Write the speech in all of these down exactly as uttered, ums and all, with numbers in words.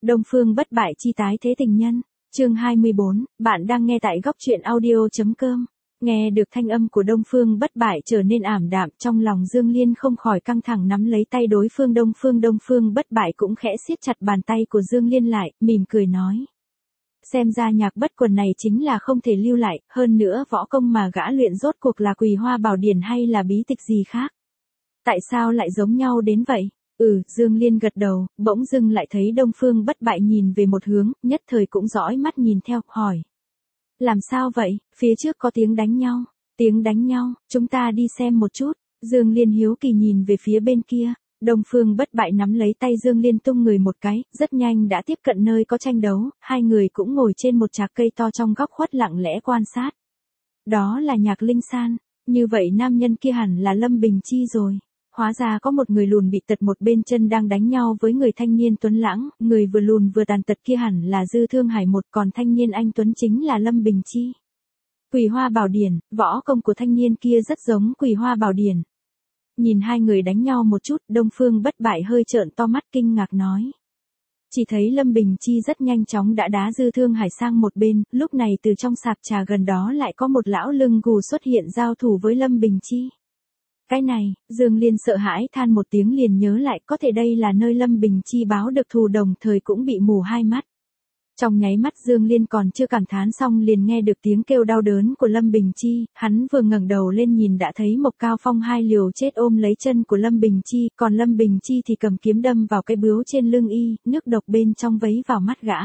Đông Phương Bất Bại chi tái thế tình nhân, chương hai mươi bốn, bạn đang nghe tại góc truyện audio.com. Nghe được thanh âm của Đông Phương Bất Bại trở nên ảm đạm, trong lòng Dương Liên không khỏi căng thẳng nắm lấy tay đối phương Đông Phương Đông Phương Bất Bại cũng khẽ siết chặt bàn tay của Dương Liên lại, mỉm cười nói. Xem ra Nhạc Bất Quần này chính là không thể lưu lại, hơn nữa võ công mà gã luyện rốt cuộc là Quỳ Hoa Bảo Điển hay là bí tịch gì khác. Tại sao lại giống nhau đến vậy? Ừ, Dương Liên gật đầu, bỗng dưng lại thấy Đông Phương Bất Bại nhìn về một hướng, nhất thời cũng dõi mắt nhìn theo, hỏi. Làm sao vậy, phía trước có tiếng đánh nhau, tiếng đánh nhau, chúng ta đi xem một chút. Dương Liên hiếu kỳ nhìn về phía bên kia, Đông Phương Bất Bại nắm lấy tay Dương Liên tung người một cái, rất nhanh đã tiếp cận nơi có tranh đấu, hai người cũng ngồi trên một trạc cây to trong góc khuất lặng lẽ quan sát. Đó là Nhạc Linh San, như vậy nam nhân kia hẳn là Lâm Bình Chi rồi. Hóa ra có một người lùn bị tật một bên chân đang đánh nhau với người thanh niên tuấn lãng, người vừa lùn vừa tàn tật kia hẳn là Dư Thương Hải một, còn thanh niên anh tuấn chính là Lâm Bình Chi. Quỳ Hoa Bảo Điển, võ công của thanh niên kia rất giống Quỳ Hoa Bảo Điển. Nhìn hai người đánh nhau một chút, Đông Phương Bất Bại hơi trợn to mắt kinh ngạc nói. Chỉ thấy Lâm Bình Chi rất nhanh chóng đã đá Dư Thương Hải sang một bên, lúc này từ trong sạp trà gần đó lại có một lão lưng gù xuất hiện giao thủ với Lâm Bình Chi. Cái này, Dương Liên sợ hãi than một tiếng liền nhớ lại, có thể đây là nơi Lâm Bình Chi báo được thù, đồng thời cũng bị mù hai mắt. Trong nháy mắt Dương Liên còn chưa cảm thán xong liền nghe được tiếng kêu đau đớn của Lâm Bình Chi, hắn vừa ngẩng đầu lên nhìn đã thấy Mộc Cao Phong hai liều chết ôm lấy chân của Lâm Bình Chi, còn Lâm Bình Chi thì cầm kiếm đâm vào cái bướu trên lưng y, nước độc bên trong vấy vào mắt gã.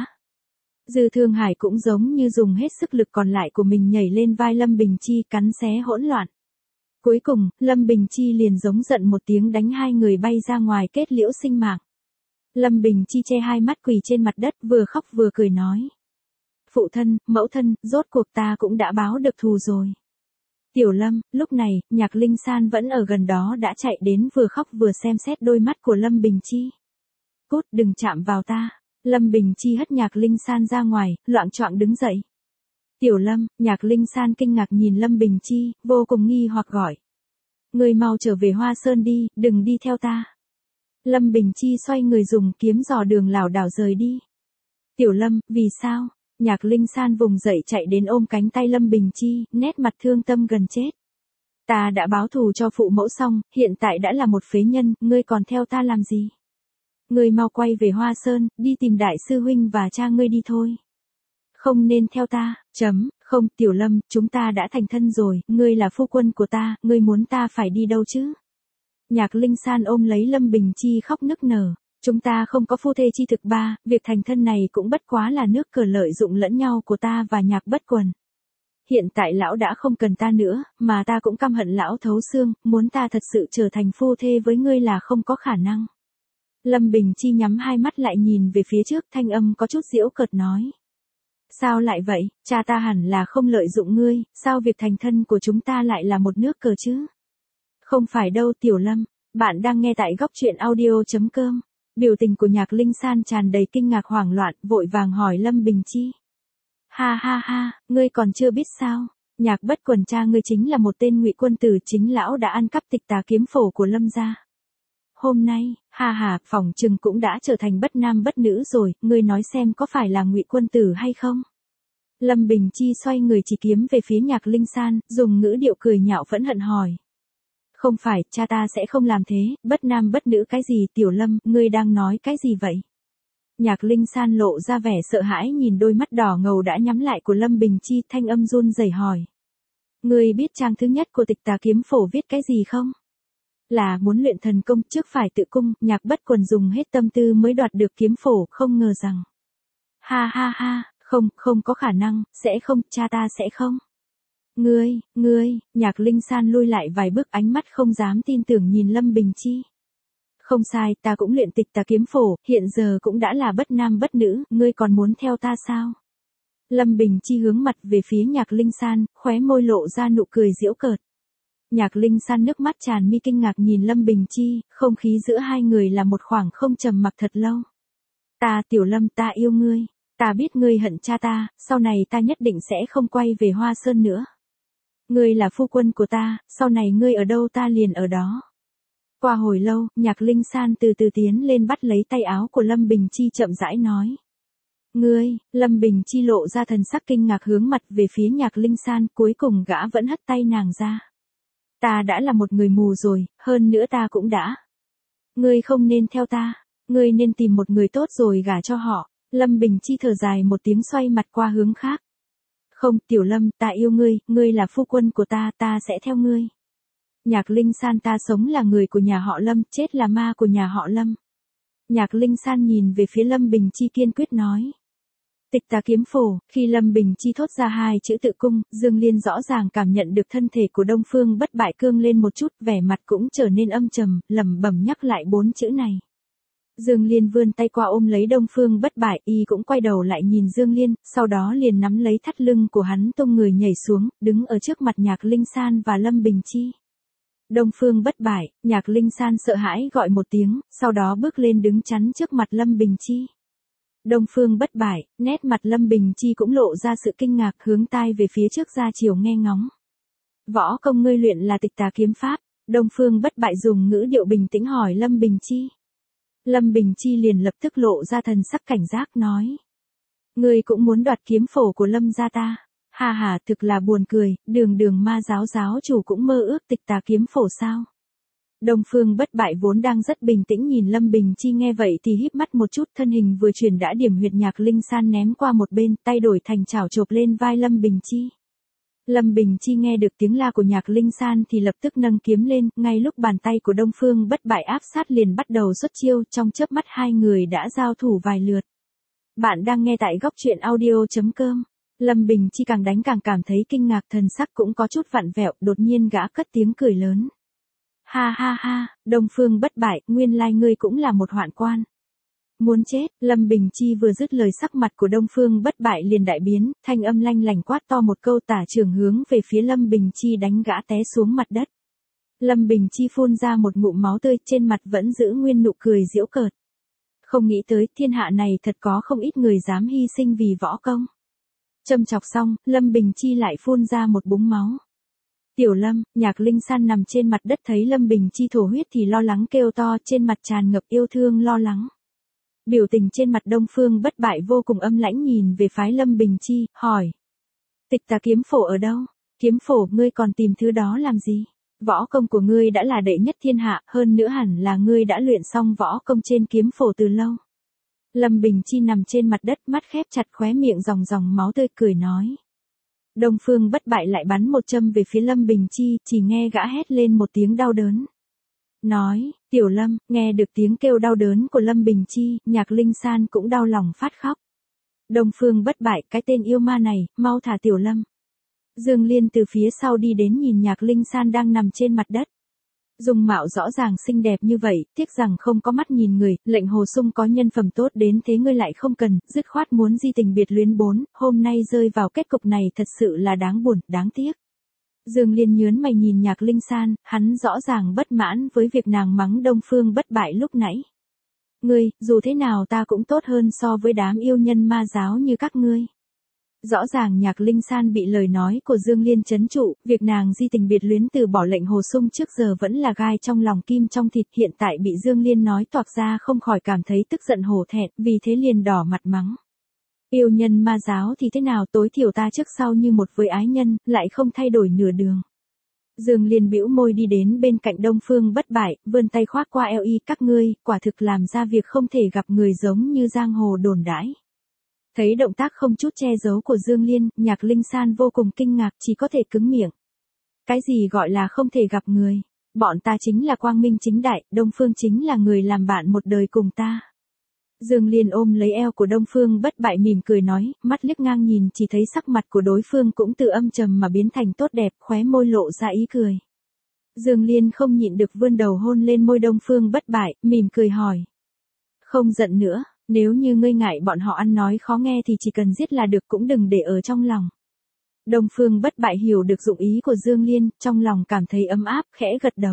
Dư Thương Hải cũng giống như dùng hết sức lực còn lại của mình nhảy lên vai Lâm Bình Chi cắn xé hỗn loạn. Cuối cùng, Lâm Bình Chi liền giống giận một tiếng đánh hai người bay ra ngoài kết liễu sinh mạng. Lâm Bình Chi che hai mắt quỳ trên mặt đất vừa khóc vừa cười nói. Phụ thân, mẫu thân, rốt cuộc ta cũng đã báo được thù rồi. Tiểu Lâm, lúc này, Nhạc Linh San vẫn ở gần đó đã chạy đến vừa khóc vừa xem xét đôi mắt của Lâm Bình Chi. Cút, đừng chạm vào ta. Lâm Bình Chi hất Nhạc Linh San ra ngoài, loạng choạng đứng dậy. Tiểu Lâm, Nhạc Linh San kinh ngạc nhìn Lâm Bình Chi, vô cùng nghi hoặc gọi. Người mau trở về Hoa Sơn đi, đừng đi theo ta. Lâm Bình Chi xoay người dùng kiếm dò đường lảo đảo rời đi. Tiểu Lâm, vì sao? Nhạc Linh San vùng dậy chạy đến ôm cánh tay Lâm Bình Chi, nét mặt thương tâm gần chết. Ta đã báo thù cho phụ mẫu xong, hiện tại đã là một phế nhân, ngươi còn theo ta làm gì? Ngươi mau quay về Hoa Sơn, đi tìm đại sư huynh và cha ngươi đi thôi. Không nên theo ta, chấm, không, Tiểu Lâm, chúng ta đã thành thân rồi, ngươi là phu quân của ta, ngươi muốn ta phải đi đâu chứ? Nhạc Linh San ôm lấy Lâm Bình Chi khóc nức nở, chúng ta không có phu thê chi thực ba, việc thành thân này cũng bất quá là nước cờ lợi dụng lẫn nhau của ta và Nhạc Bất Quần. Hiện tại lão đã không cần ta nữa, mà ta cũng căm hận lão thấu xương, muốn ta thật sự trở thành phu thê với ngươi là không có khả năng. Lâm Bình Chi nhắm hai mắt lại nhìn về phía trước, thanh âm có chút giễu cợt nói. Sao lại vậy, cha ta hẳn là không lợi dụng ngươi, sao việc thành thân của chúng ta lại là một nước cờ chứ? Không phải đâu Tiểu Lâm, bạn đang nghe tại góc truyện audio.com. Biểu tình của Nhạc Linh San tràn đầy kinh ngạc hoảng loạn, vội vàng hỏi Lâm Bình Chi. Ha ha ha, ngươi còn chưa biết sao, Nhạc Bất Quần cha ngươi chính là một tên ngụy quân tử, chính lão đã ăn cắp tịch tà kiếm phổ của Lâm gia. Hôm nay, ha ha, phỏng chừng cũng đã trở thành bất nam bất nữ rồi, ngươi nói xem có phải là ngụy quân tử hay không? Lâm Bình Chi xoay người chỉ kiếm về phía Nhạc Linh San, dùng ngữ điệu cười nhạo phẫn hận hỏi. Không phải, cha ta sẽ không làm thế, bất nam bất nữ cái gì? Tiểu Lâm, ngươi đang nói cái gì vậy? Nhạc Linh San lộ ra vẻ sợ hãi nhìn đôi mắt đỏ ngầu đã nhắm lại của Lâm Bình Chi, thanh âm run rẩy hỏi. Ngươi biết trang thứ nhất của tịch tà kiếm phổ viết cái gì không? Là muốn luyện thần công trước phải tự cung, Nhạc Bất Quần dùng hết tâm tư mới đoạt được kiếm phổ, không ngờ rằng. Ha ha ha, không, không có khả năng, sẽ không, cha ta sẽ không. Ngươi, ngươi, Nhạc Linh San lui lại vài bước ánh mắt không dám tin tưởng nhìn Lâm Bình Chi. Không sai, ta cũng luyện tịch tà kiếm phổ, hiện giờ cũng đã là bất nam bất nữ, ngươi còn muốn theo ta sao? Lâm Bình Chi hướng mặt về phía Nhạc Linh San, khóe môi lộ ra nụ cười giễu cợt. Nhạc Linh San nước mắt tràn mi kinh ngạc nhìn Lâm Bình Chi, không khí giữa hai người là một khoảng không trầm mặc thật lâu. Ta Tiểu Lâm, ta yêu ngươi, ta biết ngươi hận cha ta, sau này ta nhất định sẽ không quay về Hoa Sơn nữa. Ngươi là phu quân của ta, sau này ngươi ở đâu ta liền ở đó. Qua hồi lâu, Nhạc Linh San từ từ tiến lên bắt lấy tay áo của Lâm Bình Chi chậm rãi nói. Ngươi, Lâm Bình Chi lộ ra thần sắc kinh ngạc hướng mặt về phía Nhạc Linh San, cuối cùng gã vẫn hất tay nàng ra. Ta đã là một người mù rồi, hơn nữa ta cũng đã. Ngươi không nên theo ta, ngươi nên tìm một người tốt rồi gả cho họ. Lâm Bình Chi thở dài một tiếng xoay mặt qua hướng khác. Không, Tiểu Lâm, ta yêu ngươi, ngươi là phu quân của ta, ta sẽ theo ngươi. Nhạc Linh San, ta sống là người của nhà họ Lâm, chết là ma của nhà họ Lâm. Nhạc Linh San nhìn về phía Lâm Bình Chi kiên quyết nói. Tịch Tà Kiếm Phổ, khi Lâm Bình Chi thốt ra hai chữ tự cung, Dương Liên rõ ràng cảm nhận được thân thể của Đông Phương Bất Bại cương lên một chút, vẻ mặt cũng trở nên âm trầm, lẩm bẩm nhắc lại bốn chữ này. Dương Liên vươn tay qua ôm lấy Đông Phương Bất Bại, y cũng quay đầu lại nhìn Dương Liên, sau đó liền nắm lấy thắt lưng của hắn tung người nhảy xuống, đứng ở trước mặt Nhạc Linh San và Lâm Bình Chi. Đông Phương Bất Bại, Nhạc Linh San sợ hãi gọi một tiếng, sau đó bước lên đứng chắn trước mặt Lâm Bình Chi. Đông Phương Bất Bại, nét mặt Lâm Bình Chi cũng lộ ra sự kinh ngạc, hướng tai về phía trước ra chiều nghe ngóng. Võ công ngươi luyện là Tịch Tà Kiếm Pháp? Đông Phương Bất Bại dùng ngữ điệu bình tĩnh hỏi Lâm Bình Chi. Lâm Bình Chi liền lập tức lộ ra thần sắc cảnh giác nói. Ngươi cũng muốn đoạt kiếm phổ của Lâm gia ta? Hà hà, thực là buồn cười, đường đường ma giáo giáo chủ cũng mơ ước Tịch Tà Kiếm Phổ sao? Đông Phương Bất Bại vốn đang rất bình tĩnh nhìn Lâm Bình Chi nghe vậy thì híp mắt một chút, thân hình vừa chuyển đã điểm huyệt Nhạc Linh San ném qua một bên, tay đổi thành chảo chộp lên vai Lâm Bình Chi. Lâm Bình Chi nghe được tiếng la của Nhạc Linh San thì lập tức nâng kiếm lên, ngay lúc bàn tay của Đông Phương Bất Bại áp sát liền bắt đầu xuất chiêu, trong chớp mắt hai người đã giao thủ vài lượt. Bạn đang nghe tại góc truyện audio chấm com. Lâm Bình Chi càng đánh càng cảm thấy kinh ngạc, thần sắc cũng có chút vặn vẹo, đột nhiên gã cất tiếng cười lớn. Ha ha ha, Đông Phương Bất Bại, nguyên lai ngươi cũng là một hoạn quan. Muốn chết, Lâm Bình Chi vừa dứt lời sắc mặt của Đông Phương Bất Bại liền đại biến, thanh âm lanh lành quát to một câu, tả trường hướng về phía Lâm Bình Chi đánh gã té xuống mặt đất. Lâm Bình Chi phun ra một ngụm máu tươi, trên mặt vẫn giữ nguyên nụ cười giễu cợt. Không nghĩ tới thiên hạ này thật có không ít người dám hy sinh vì võ công. Châm chọc xong, Lâm Bình Chi lại phun ra một búng máu. Tiểu Lâm, Nhạc Linh San nằm trên mặt đất thấy Lâm Bình Chi thổ huyết thì lo lắng kêu to, trên mặt tràn ngập yêu thương lo lắng. Biểu tình trên mặt Đông Phương Bất Bại vô cùng âm lãnh nhìn về phái Lâm Bình Chi, hỏi. Tịch Tà Kiếm Phổ ở đâu? Kiếm phổ, ngươi còn tìm thứ đó làm gì? Võ công của ngươi đã là đệ nhất thiên hạ, hơn nữa hẳn là ngươi đã luyện xong võ công trên kiếm phổ từ lâu. Lâm Bình Chi nằm trên mặt đất, mắt khép chặt, khóe miệng ròng ròng máu tươi, cười nói. Đông Phương Bất Bại lại bắn một châm về phía Lâm Bình Chi, chỉ nghe gã hét lên một tiếng đau đớn. Nói, Tiểu Lâm, nghe được tiếng kêu đau đớn của Lâm Bình Chi, Nhạc Linh San cũng đau lòng phát khóc. Đông Phương Bất Bại, cái tên yêu ma này, mau thả Tiểu Lâm. Dương Liên từ phía sau đi đến nhìn Nhạc Linh San đang nằm trên mặt đất. Dung mạo rõ ràng xinh đẹp như vậy, tiếc rằng không có mắt nhìn người, lệnh Hồ Sung có nhân phẩm tốt đến thế ngươi lại không cần, dứt khoát muốn di tình biệt luyến bốn, hôm nay rơi vào kết cục này thật sự là đáng buồn, đáng tiếc. Dương Liên nhớn mày nhìn Nhạc Linh San, hắn rõ ràng bất mãn với việc nàng mắng Đông Phương Bất Bại lúc nãy. Ngươi, dù thế nào ta cũng tốt hơn so với đám yêu nhân ma giáo như các ngươi. Rõ ràng Nhạc Linh San bị lời nói của Dương Liên trấn trụ, việc nàng di tình biệt luyến từ bỏ lệnh Hồ Sung trước giờ vẫn là gai trong lòng kim trong thịt, hiện tại bị Dương Liên nói toạc ra không khỏi cảm thấy tức giận hổ thẹn, vì thế liền đỏ mặt mắng. Yêu nhân ma giáo thì thế nào, tối thiểu ta trước sau như một với ái nhân, lại không thay đổi nửa đường. Dương Liên bĩu môi đi đến bên cạnh Đông Phương Bất Bại, vươn tay khoác qua eo y, các ngươi, quả thực làm ra việc không thể gặp người giống như giang hồ đồn đãi. Thấy động tác không chút che giấu của Dương Liên, Nhạc Linh San vô cùng kinh ngạc, chỉ có thể cứng miệng. Cái gì gọi là không thể gặp người? Bọn ta chính là quang minh chính đại, Đông Phương chính là người làm bạn một đời cùng ta. Dương Liên ôm lấy eo của Đông Phương Bất Bại mỉm cười nói, mắt liếc ngang nhìn chỉ thấy sắc mặt của đối phương cũng từ âm trầm mà biến thành tốt đẹp, khóe môi lộ ra ý cười. Dương Liên không nhịn được vươn đầu hôn lên môi Đông Phương Bất Bại, mỉm cười hỏi. Không giận nữa, nếu như ngươi ngại bọn họ ăn nói khó nghe thì chỉ cần giết là được, cũng đừng để ở trong lòng. Đông Phương Bất Bại hiểu được dụng ý của Dương Liên, trong lòng cảm thấy ấm áp, khẽ gật đầu.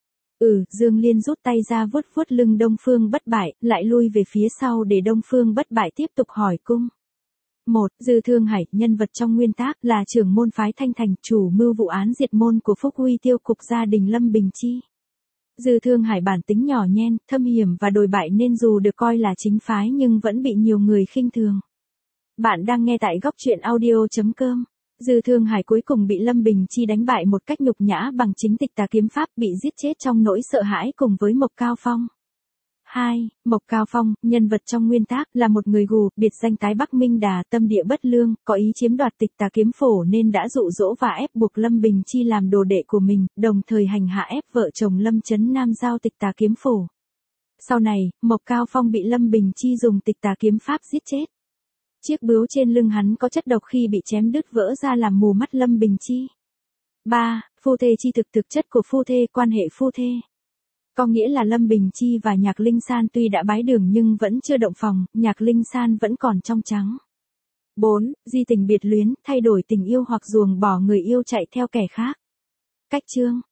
Ừ, Dương Liên rút tay ra vuốt vuốt lưng Đông Phương Bất Bại, lại lui về phía sau để Đông Phương Bất Bại tiếp tục hỏi cung. một. Dư Thương Hải, nhân vật trong nguyên tác, là trưởng môn phái Thanh Thành, chủ mưu vụ án diệt môn của Phúc Huy tiêu cục gia đình Lâm Bình Chi. Dư Thương Hải bản tính nhỏ nhen, thâm hiểm và đồi bại nên dù được coi là chính phái nhưng vẫn bị nhiều người khinh thường. Bạn đang nghe tại góc truyện audio.com. Dư Thương Hải cuối cùng bị Lâm Bình Chi đánh bại một cách nhục nhã bằng chính tịch tà kiếm pháp, bị giết chết trong nỗi sợ hãi cùng với Mộc Cao Phong. hai. Mộc Cao Phong, nhân vật trong nguyên tác, là một người gù, biệt danh Tái Bắc Minh Đà, tâm địa bất lương, có ý chiếm đoạt tịch tà kiếm phổ nên đã dụ dỗ và ép buộc Lâm Bình Chi làm đồ đệ của mình, đồng thời hành hạ ép vợ chồng Lâm Chấn Nam giao tịch tà kiếm phổ. Sau này, Mộc Cao Phong bị Lâm Bình Chi dùng tịch tà kiếm pháp giết chết. Chiếc bướu trên lưng hắn có chất độc, khi bị chém đứt vỡ ra làm mù mắt Lâm Bình Chi. ba. Phu thê chi thực. Thực chất của phu thê, quan hệ phu thê. Có nghĩa là Lâm Bình Chi và Nhạc Linh San tuy đã bái đường nhưng vẫn chưa động phòng, Nhạc Linh San vẫn còn trong trắng. bốn. Di tình biệt luyến, thay đổi tình yêu hoặc ruồng bỏ người yêu chạy theo kẻ khác. Cách chương.